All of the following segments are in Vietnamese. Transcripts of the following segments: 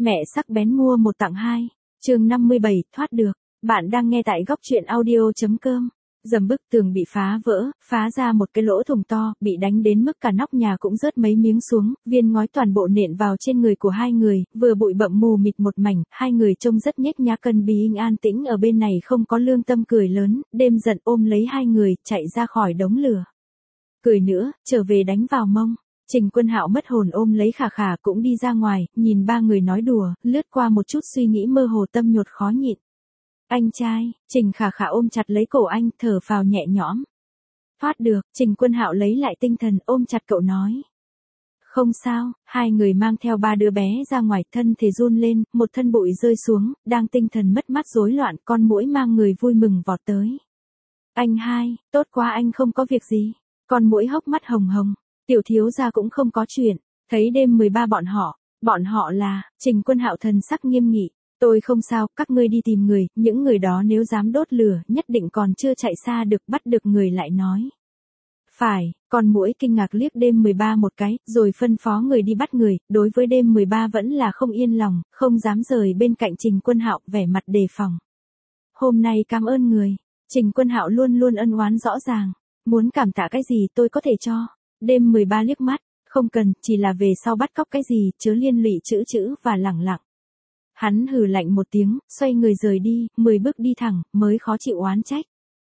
Mẹ sắc bén mua một tặng hai. Chương 57, thoát được. Bạn đang nghe tại góc truyện audio.com. Dầm bức tường bị phá vỡ, phá ra một cái lỗ thủng to, bị đánh đến mức cả nóc nhà cũng rớt mấy miếng xuống, viên ngói toàn bộ nện vào trên người của hai người, vừa bụi bặm mù mịt một mảnh, hai người trông rất nhếch nhác cân bí in an tĩnh ở bên này không có lương tâm cười lớn, đêm giận ôm lấy hai người, chạy ra khỏi đống lửa. Cười nữa, trở về đánh vào mông. Trình Quân Hạo mất hồn ôm lấy Khả Khả cũng đi ra ngoài, nhìn ba người nói đùa, lướt qua một chút suy nghĩ mơ hồ tâm nhột khó nhịn. Anh trai, Trình Khả Khả ôm chặt lấy cổ anh, thở phào nhẹ nhõm. Thoát được, Trình Quân Hạo lấy lại tinh thần ôm chặt cậu nói. Không sao, hai người mang theo ba đứa bé ra ngoài, thân thể run lên, một thân bụi rơi xuống, đang tinh thần mất mát rối loạn, con muỗi mang người vui mừng vọt tới. Anh hai, tốt quá anh không có việc gì. Con muỗi hốc mắt hồng hồng. Tiểu thiếu gia cũng không có chuyện, thấy đêm 13 bọn họ là, Trình Quân Hạo thần sắc nghiêm nghị, tôi không sao, các ngươi đi tìm người, những người đó nếu dám đốt lửa, nhất định còn chưa chạy xa được, bắt được người lại nói. Phải, con muỗi kinh ngạc liếc đêm 13 một cái, rồi phân phó người đi bắt người, đối với đêm 13 vẫn là không yên lòng, không dám rời bên cạnh Trình Quân Hạo, vẻ mặt đề phòng. Hôm nay cảm ơn người, Trình Quân Hạo luôn luôn ân oán rõ ràng, muốn cảm tạ cái gì tôi có thể cho. Đêm 13 liếc mắt, không cần, chỉ là về sau bắt cóc cái gì, chớ liên lụy chữ và lẳng lặng. Hắn hừ lạnh một tiếng, xoay người rời đi, 10 bước đi thẳng, mới khó chịu oán trách.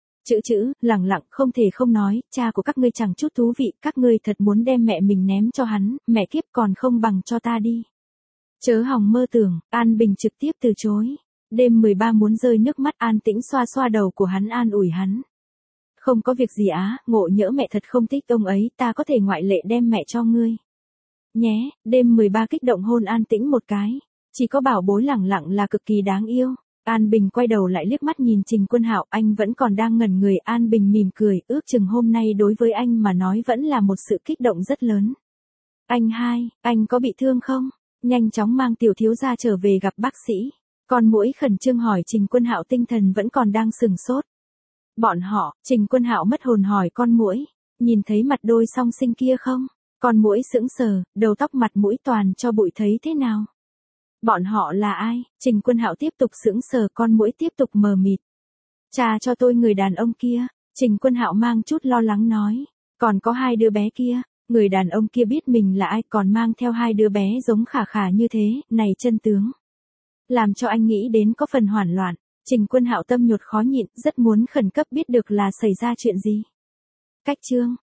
Lẳng lặng, không thể không nói, cha của các ngươi chẳng chút thú vị, các ngươi thật muốn đem mẹ mình ném cho hắn, mẹ kiếp còn không bằng cho ta đi. Chớ hòng mơ tưởng, An Bình trực tiếp từ chối. Đêm 13 muốn rơi nước mắt, an tĩnh xoa xoa đầu của hắn an ủi hắn. Không có việc gì á, ngộ nhỡ mẹ thật không thích ông ấy, ta có thể ngoại lệ đem mẹ cho ngươi. Nhé, đêm 13 kích động hôn an tĩnh một cái. Chỉ có bảo bối lẳng lặng là cực kỳ đáng yêu. An Bình quay đầu lại liếc mắt nhìn Trình Quân Hạo, anh vẫn còn đang ngẩn người. An Bình mỉm cười, ước chừng hôm nay đối với anh mà nói vẫn là một sự kích động rất lớn. Anh hai, anh có bị thương không? Nhanh chóng mang tiểu thiếu gia trở về gặp bác sĩ. Con muỗi khẩn trương hỏi. Trình Quân Hạo tinh thần vẫn còn đang sừng sốt. Bọn họ, Trình Quân Hạo mất hồn hỏi con muỗi, nhìn thấy mặt đôi song sinh kia không? Con muỗi sững sờ, đầu tóc mặt mũi toàn cho bụi thấy thế nào? Bọn họ là ai? Trình Quân Hạo tiếp tục sững sờ, con muỗi tiếp tục mờ mịt. Cha cho tôi người đàn ông kia, Trình Quân Hạo mang chút lo lắng nói. Còn có hai đứa bé kia, người đàn ông kia biết mình là ai còn mang theo hai đứa bé giống Khả Khả như thế, này chân tướng. Làm cho anh nghĩ đến có phần hoảng loạn. Trình Quân Hạo tâm nhột khó nhịn, rất muốn khẩn cấp biết được là xảy ra chuyện gì. Cách chương